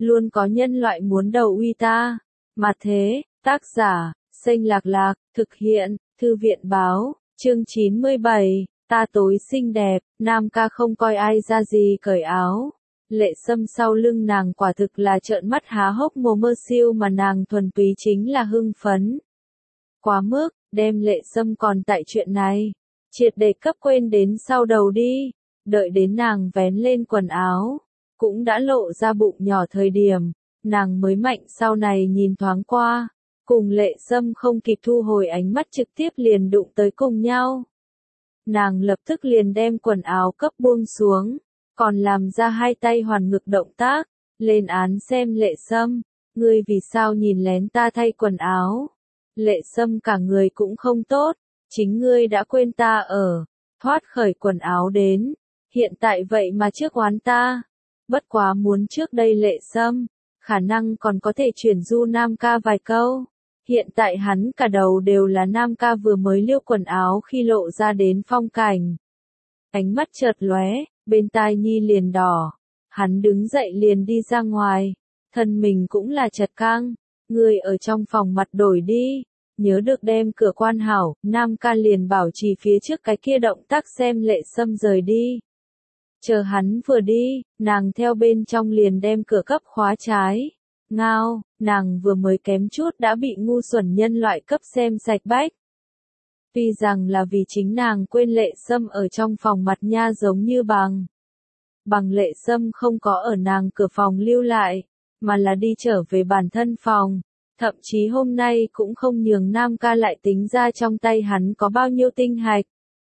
luôn có nhân loại muốn đầu uy ta. Mà thế, tác giả, Xanh Lạc Lạc, thực hiện, Thư viện báo, chương 97, ta tối xinh đẹp, Nam ca không coi ai ra gì cởi áo. Lệ Sâm sau lưng nàng quả thực là trợn mắt há hốc mồm, mơ siêu mà nàng thuần túy chính là hưng phấn. Quá mức, đem Lệ Sâm còn tại chuyện này, triệt để cấp quên đến sau đầu đi, đợi đến nàng vén lên quần áo, cũng đã lộ ra bụng nhỏ thời điểm, nàng mới mạnh sau này nhìn thoáng qua, cùng Lệ Sâm không kịp thu hồi ánh mắt trực tiếp liền đụng tới cùng nhau. Nàng lập tức liền đem quần áo cấp buông xuống, còn làm ra hai tay hoàn ngực động tác, lên án xem Lệ Sâm, ngươi vì sao nhìn lén ta thay quần áo. Lệ Sâm cả người cũng không tốt, chính ngươi đã quên ta ở, thoát khởi quần áo đến, hiện tại vậy mà trước oán ta. Bất quá muốn trước đây Lệ Sâm, khả năng còn có thể chuyển du Nam ca vài câu. Hiện tại hắn cả đầu đều là Nam ca vừa mới liêu quần áo khi lộ ra đến phong cảnh. Ánh mắt chợt lóe, bên tai nhi liền đỏ. Hắn đứng dậy liền đi ra ngoài, thân mình cũng là chật căng. Người ở trong phòng mặt đổi đi, nhớ được đem cửa quan hảo. Nam ca liền bảo trì phía trước cái kia động tác xem Lệ Sâm rời đi. Chờ hắn vừa đi, nàng theo bên trong liền đem cửa cấp khóa trái. Ngao, nàng vừa mới kém chút đã bị ngu xuẩn nhân loại cấp xem sạch bách. Tuy rằng là vì chính nàng quên Lệ Sâm ở trong phòng mặt nha, giống như bằng Lệ Sâm không có ở nàng cửa phòng lưu lại, mà là đi trở về bản thân phòng. Thậm chí hôm nay cũng không nhường Nam ca lại tính ra trong tay hắn có bao nhiêu tinh hạch.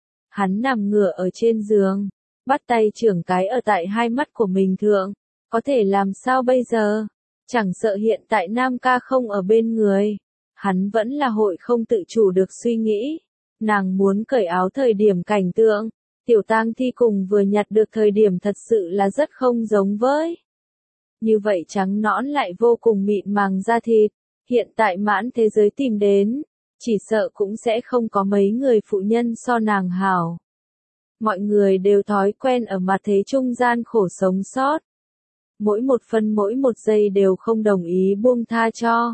Hắn nằm ngửa ở trên giường, bắt tay trưởng cái ở tại hai mắt của mình thượng, có thể làm sao bây giờ? Chẳng sợ hiện tại Nam ca không ở bên người, hắn vẫn là hội không tự chủ được suy nghĩ. Nàng muốn cởi áo thời điểm cảnh tượng, tiểu tang thi cùng vừa nhặt được thời điểm thật sự là rất không giống với. Như vậy trắng nõn lại vô cùng mịn màng da thịt, hiện tại mãn thế giới tìm đến, chỉ sợ cũng sẽ không có mấy người phụ nhân so nàng hảo. Mọi người đều thói quen ở mặt thế trung gian khổ sống sót. Mỗi một phân mỗi một giây đều không đồng ý buông tha cho.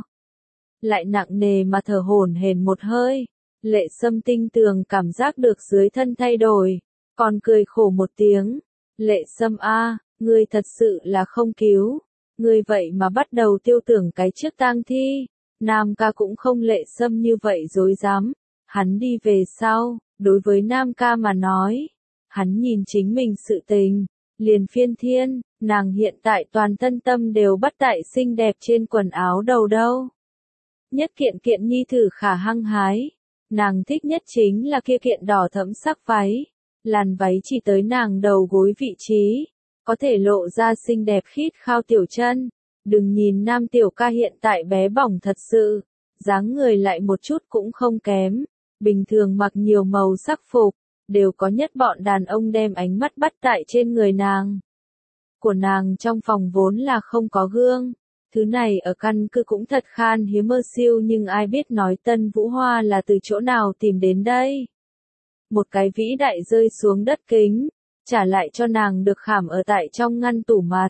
Lại nặng nề mà thở hổn hển một hơi, Lệ Sâm tinh tường cảm giác được dưới thân thay đổi, còn cười khổ một tiếng. Lệ Sâm a, ngươi thật sự là không cứu, ngươi vậy mà bắt đầu tiêu tưởng cái trước tang thi. Nam ca cũng không Lệ Sâm như vậy dối dám, hắn đi về sau, đối với Nam ca mà nói, hắn nhìn chính mình sự tình, liền phiên thiên, nàng hiện tại toàn thân tâm đều bắt tại xinh đẹp trên quần áo đầu đâu. Nhất kiện kiện nhi thử khả hăng hái, nàng thích nhất chính là kia kiện đỏ thẫm sắc váy, làn váy chỉ tới nàng đầu gối vị trí, có thể lộ ra xinh đẹp khít khao tiểu chân. Đừng nhìn Nam tiểu ca hiện tại bé bỏng thật sự, dáng người lại một chút cũng không kém, bình thường mặc nhiều màu sắc phục, đều có nhất bọn đàn ông đem ánh mắt bắt tại trên người nàng. Của nàng trong phòng vốn là không có gương, thứ này ở căn cứ cũng thật khan hiếm mơ siêu, nhưng ai biết nói Tân Vũ Hoa là từ chỗ nào tìm đến đây. Một cái vĩ đại rơi xuống đất kính, trả lại cho nàng được khảm ở tại trong ngăn tủ mặt.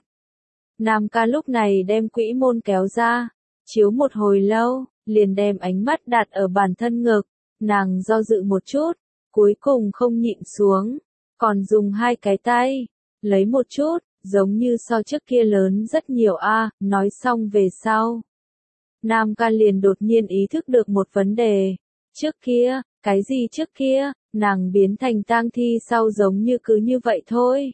Nam ca lúc này đem quỹ môn kéo ra, chiếu một hồi lâu, liền đem ánh mắt đặt ở bản thân ngực, nàng do dự một chút, cuối cùng không nhịn xuống, còn dùng hai cái tay, lấy một chút, giống như so trước kia lớn rất nhiều a. Nói xong về sau, Nam ca liền đột nhiên ý thức được một vấn đề. Trước kia, cái gì trước kia, nàng biến thành tang thi sau giống như cứ như vậy thôi.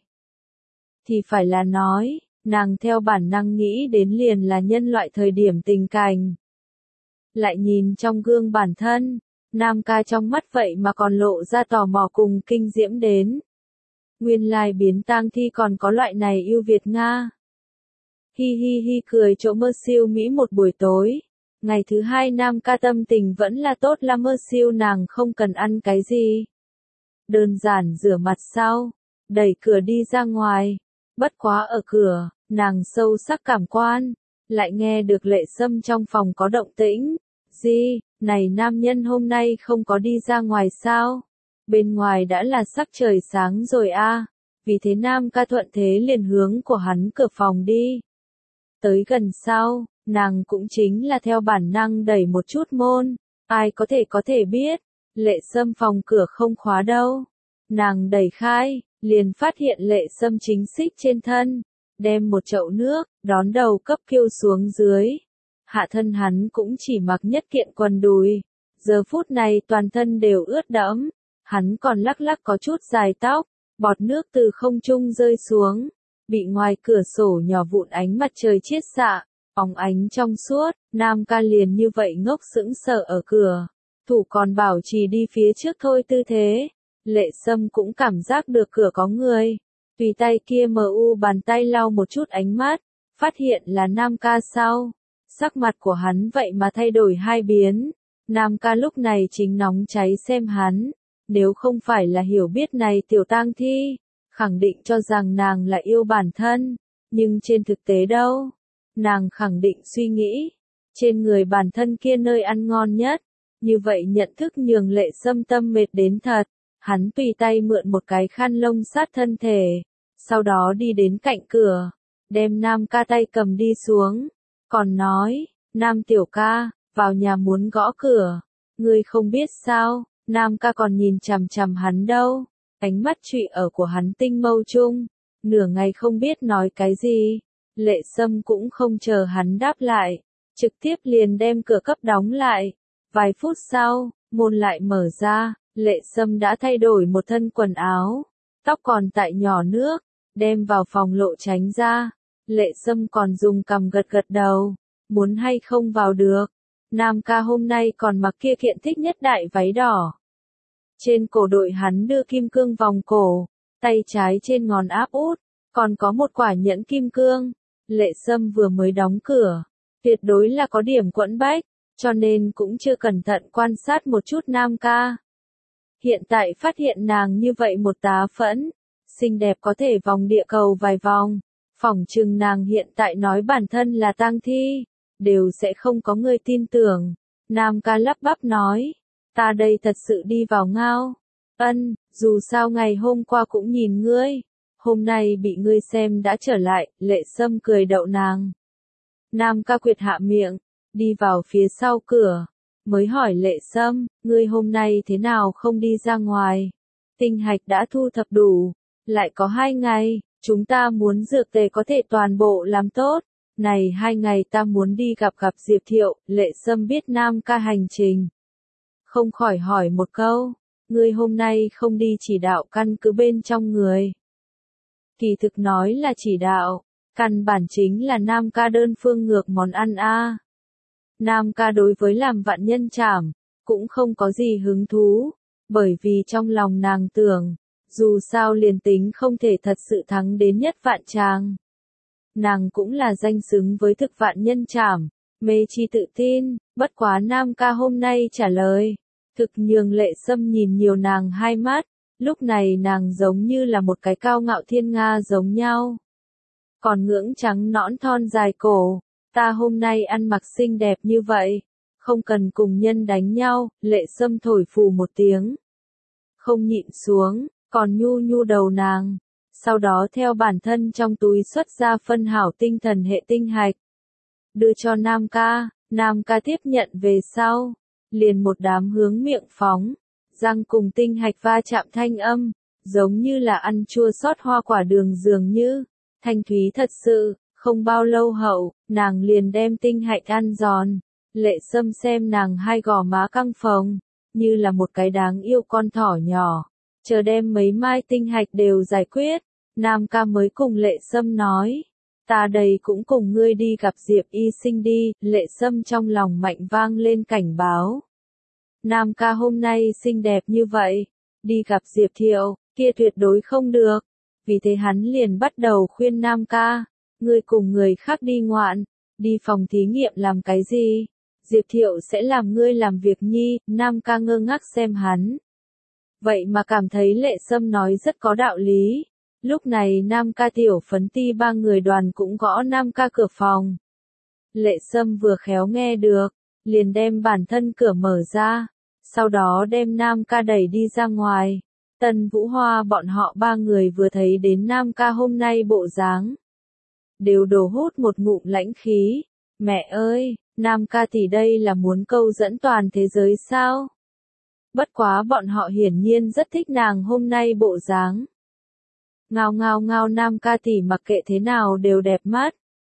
Thì phải là nói, nàng theo bản năng nghĩ đến liền là nhân loại thời điểm tình cảnh. Lại nhìn trong gương bản thân, Nam ca trong mắt vậy mà còn lộ ra tò mò cùng kinh diễm đến. Nguyên lai biến tang thi còn có loại này ưu việt Nga. Hi hi hi cười chỗ mơ siêu Mỹ một buổi tối. Ngày thứ hai Nam ca tâm tình vẫn là tốt, là mơ siêu nàng không cần ăn cái gì. Đơn giản rửa mặt sau, đẩy cửa đi ra ngoài. Bất quá ở cửa, nàng sâu sắc cảm quan, lại nghe được Lệ Sâm trong phòng có động tĩnh. Gì, này nam nhân hôm nay không có đi ra ngoài sao? Bên ngoài đã là sắc trời sáng rồi a. Vì thế Nam ca thuận thế liền hướng của hắn cửa phòng đi. Tới gần sau, nàng cũng chính là theo bản năng đẩy một chút môn, ai có thể biết, Lệ Sâm phòng cửa không khóa đâu. Nàng đẩy khai, liền phát hiện Lệ Sâm chính xích trên thân, đem một chậu nước, đón đầu cấp kiêu xuống dưới. Hạ thân hắn cũng chỉ mặc nhất kiện quần đùi, giờ phút này toàn thân đều ướt đẫm, hắn còn lắc lắc có chút dài tóc, bọt nước từ không trung rơi xuống, bị ngoài cửa sổ nhỏ vụn ánh mặt trời chiết xạ, óng ánh trong suốt, Nam Ca liền như vậy ngốc sững sờ ở cửa, thủ còn bảo trì đi phía trước thôi tư thế. Lệ Sâm cũng cảm giác được cửa có người, tùy tay kia bàn tay lau một chút ánh mắt, phát hiện là Nam Ca sau. Sắc mặt của hắn vậy mà thay đổi hai biến, Nam Ca lúc này chính nóng cháy xem hắn, nếu không phải là hiểu biết này tiểu tang thi, khẳng định cho rằng nàng là yêu bản thân, nhưng trên thực tế đâu, nàng khẳng định suy nghĩ, trên người bản thân kia nơi ăn ngon nhất, như vậy nhận thức nhường Lệ Sâm tâm mệt đến thật, hắn tùy tay mượn một cái khăn lông sát thân thể, sau đó đi đến cạnh cửa, đem Nam Ca tay cầm đi xuống, còn nói, Nam tiểu ca, vào nhà muốn gõ cửa, ngươi không biết sao, Nam Ca còn nhìn chằm chằm hắn đâu, ánh mắt trụy ở của hắn tinh mâu chung, nửa ngày không biết nói cái gì, Lệ Sâm cũng không chờ hắn đáp lại, trực tiếp liền đem cửa cấp đóng lại, vài phút sau, môn lại mở ra, Lệ Sâm đã thay đổi một thân quần áo, tóc còn tại nhỏ nước, đem vào phòng lộ tránh ra, Lệ Sâm còn dùng cằm gật gật đầu, muốn hay không vào được, Nam Ca hôm nay còn mặc kia kiện thích nhất đại váy đỏ. Trên cổ đội hắn đưa kim cương vòng cổ, tay trái trên ngón áp út, còn có một quả nhẫn kim cương. Lệ Sâm vừa mới đóng cửa, tuyệt đối là có điểm quẫn bách, cho nên cũng chưa cẩn thận quan sát một chút Nam Ca. Hiện tại phát hiện nàng như vậy một tá phẫn, xinh đẹp có thể vòng địa cầu vài vòng, phỏng chừng nàng hiện tại nói bản thân là tang thi, đều sẽ không có người tin tưởng. Nam Ca lắp bắp nói, ta đây thật sự đi vào ngao. Ân, dù sao ngày hôm qua cũng nhìn ngươi, hôm nay bị ngươi xem đã trở lại, Lệ Sâm cười đậu nàng. Nam Ca quyệt hạ miệng, đi vào phía sau cửa, mới hỏi Lệ Sâm, ngươi hôm nay thế nào không đi ra ngoài? Tinh hạch đã thu thập đủ, lại có 2 ngày, chúng ta muốn dược tề có thể toàn bộ làm tốt. Này 2 ngày ta muốn đi gặp Diệp Thiệu, Lệ Sâm biết Nam Ca hành trình. Không khỏi hỏi một câu, ngươi hôm nay không đi chỉ đạo căn cứ bên trong người. Kỳ thực nói là chỉ đạo, căn bản chính là Nam Ca đơn phương ngược món ăn a. Nam Ca đối với làm vạn nhân trảm, cũng không có gì hứng thú, bởi vì trong lòng nàng tưởng, dù sao liền tính không thể thật sự thắng đến nhất vạn tràng. Nàng cũng là danh xứng với thực vạn nhân trảm, mê chi tự tin, bất quá Nam Ca hôm nay trả lời, thực nhường Lệ Sâm nhìn nhiều nàng hai mắt, lúc này nàng giống như là một cái cao ngạo thiên nga giống nhau. Còn ngưỡng trắng nõn thon dài cổ, ta hôm nay ăn mặc xinh đẹp như vậy, không cần cùng nhân đánh nhau, Lệ Sâm thổi phù một tiếng. Không nhịn xuống, còn nhu nhu đầu nàng, sau đó theo bản thân trong túi xuất ra phân hảo tinh thần hệ tinh hạch. Đưa cho Nam Ca tiếp nhận về sau, liền một đám hướng miệng phóng, răng cùng tinh hạch va chạm thanh âm, giống như là ăn chua xót hoa quả đường dường như, thanh thúy thật sự, không bao lâu hậu, nàng liền đem tinh hạch ăn giòn. Lệ Sâm xem nàng hai gò má căng phồng, như là một cái đáng yêu con thỏ nhỏ, chờ đem mấy mai tinh hạch đều giải quyết, Nam Ca mới cùng Lệ Sâm nói, ta đây cũng cùng ngươi đi gặp Diệp Y Sinh đi, Lệ Sâm trong lòng mạnh vang lên cảnh báo. Nam Ca hôm nay xinh đẹp như vậy, đi gặp Diệp Thiệu, kia tuyệt đối không được, vì thế hắn liền bắt đầu khuyên Nam Ca, ngươi cùng người khác đi ngoạn, đi phòng thí nghiệm làm cái gì? Diệp Thiệu sẽ làm ngươi làm việc nhi, Nam Ca ngơ ngác xem hắn. Vậy mà cảm thấy Lệ Sâm nói rất có đạo lý. Lúc này Nam Ca tiểu phấn ti 3 người đoàn cũng gõ Nam Ca cửa phòng. Lệ Sâm vừa khéo nghe được, liền đem bản thân cửa mở ra, sau đó đem Nam Ca đẩy đi ra ngoài. Tần Vũ Hoa bọn họ 3 người vừa thấy đến Nam Ca hôm nay bộ dáng, đều đổ hút một ngụm lãnh khí. Mẹ ơi, Nam ca tỷ đây là muốn câu dẫn toàn thế giới sao? Bất quá bọn họ hiển nhiên rất thích nàng hôm nay bộ dáng. Ngao ngao ngao, Nam ca tỷ mặc kệ thế nào đều đẹp mắt.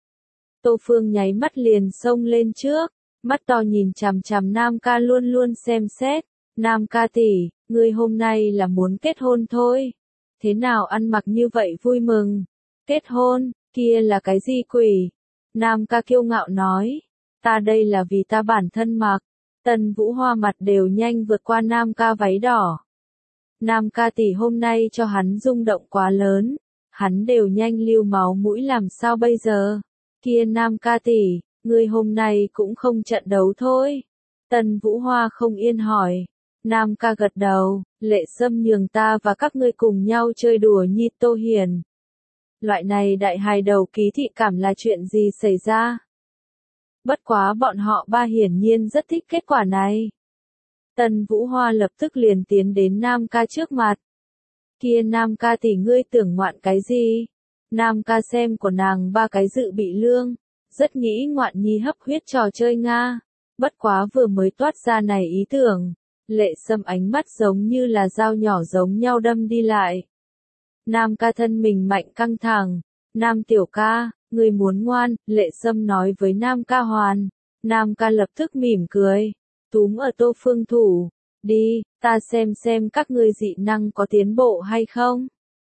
Tô Phương nháy mắt liền xông lên trước, mắt to nhìn chằm chằm Nam ca luôn luôn xem xét. Nam ca tỷ, ngươi hôm nay là muốn kết hôn thôi. Thế nào ăn mặc như vậy vui mừng? Kết hôn, kia là cái gì quỷ? Nam ca kiêu ngạo nói, ta đây là vì ta bản thân mặc. Tần Vũ Hoa mặt đều nhanh vượt qua Nam ca váy đỏ. Nam ca tỷ hôm nay cho hắn rung động quá lớn, hắn đều nhanh lưu máu mũi làm sao bây giờ? Kia Nam ca tỷ, ngươi hôm nay cũng không trận đấu thôi. Tần Vũ Hoa không yên hỏi. Nam ca gật đầu, Lệ Sâm nhường ta và các ngươi cùng nhau chơi đùa nhi Tô Hiền. Loại này đại hài đầu ký thị cảm là chuyện gì xảy ra? Bất quá bọn họ ba hiển nhiên rất thích kết quả này. Tần Vũ Hoa lập tức liền tiến đến Nam ca trước mặt. Kia Nam ca tỷ, ngươi tưởng ngoạn cái gì? Nam ca xem của nàng ba cái dự bị lương, rất nghĩ ngoạn nhi hấp huyết trò chơi Nga. Bất quá vừa mới toát ra này ý tưởng, Lệ Sâm ánh mắt giống như là dao nhỏ giống nhau đâm đi lại. Nam ca thân mình mạnh căng thẳng. Nam tiểu ca, ngươi muốn ngoan, Lệ Sâm nói với Nam ca hoàn. Nam ca lập tức mỉm cười, túm ở Tô Phương thủ. Đi, ta xem các ngươi dị năng có tiến bộ hay không.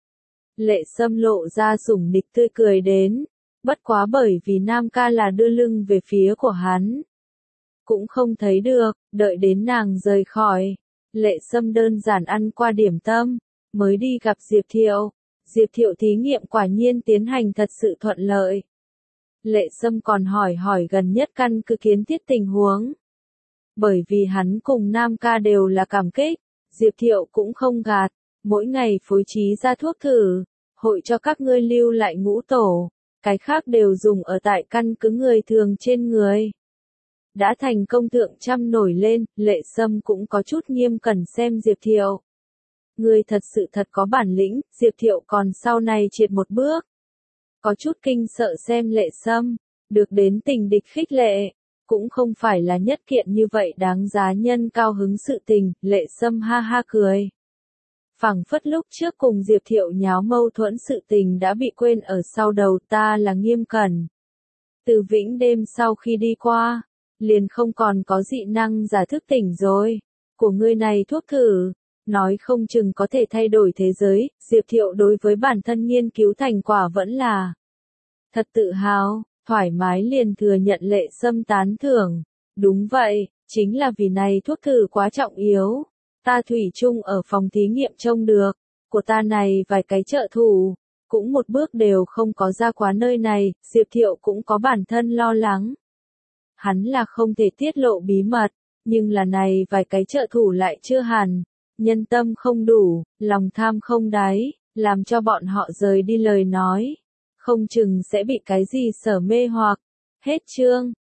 Lệ Sâm lộ ra sủng nịch tươi cười đến. Bất quá bởi vì Nam ca là đưa lưng về phía của hắn, cũng không thấy được, đợi đến nàng rời khỏi. Lệ Sâm đơn giản ăn qua điểm tâm, mới đi gặp Diệp Thiệu. Diệp Thiệu thí nghiệm quả nhiên tiến hành thật sự thuận lợi. Lệ Sâm còn hỏi gần nhất căn cứ kiến thiết tình huống. Bởi vì hắn cùng Nam ca đều là cảm kích, Diệp Thiệu cũng không gạt, mỗi ngày phối trí ra thuốc thử, hội cho các ngươi lưu lại ngũ tổ, cái khác đều dùng ở tại căn cứ người thường trên người. Đã thành công thượng trăm nổi lên, Lệ Sâm cũng có chút nghiêm cẩn xem Diệp Thiệu. Ngươi thật sự thật có bản lĩnh, Diệp Thiệu còn sau này triệt một bước. Có chút kinh sợ xem Lệ Sâm, được đến tình địch khích lệ, cũng không phải là nhất kiện như vậy đáng giá nhân cao hứng sự tình, Lệ Sâm ha ha cười. Phảng phất lúc trước cùng Diệp Thiệu nháo mâu thuẫn sự tình đã bị quên ở sau đầu, ta là nghiêm cẩn. Từ Vĩnh đêm sau khi đi qua, liền không còn có dị năng giả thức tỉnh rồi. Của ngươi này thuốc thử, nói không chừng có thể thay đổi thế giới. Diệp Thiệu đối với bản thân nghiên cứu thành quả vẫn là thật tự hào, thoải mái liền thừa nhận Lệ Sâm tán thưởng. Đúng vậy, chính là vì này thuốc thử quá trọng yếu. Ta thủy chung ở phòng thí nghiệm trông được, của ta này vài cái trợ thủ, cũng một bước đều không có ra quá nơi này. Diệp Thiệu cũng có bản thân lo lắng. Hắn là không thể tiết lộ bí mật, nhưng là này vài cái trợ thủ lại chưa hẳn. Nhân tâm không đủ, lòng tham không đáy, làm cho bọn họ rời đi lời nói. Không chừng sẽ bị cái gì sở mê hoặc. Hết chương.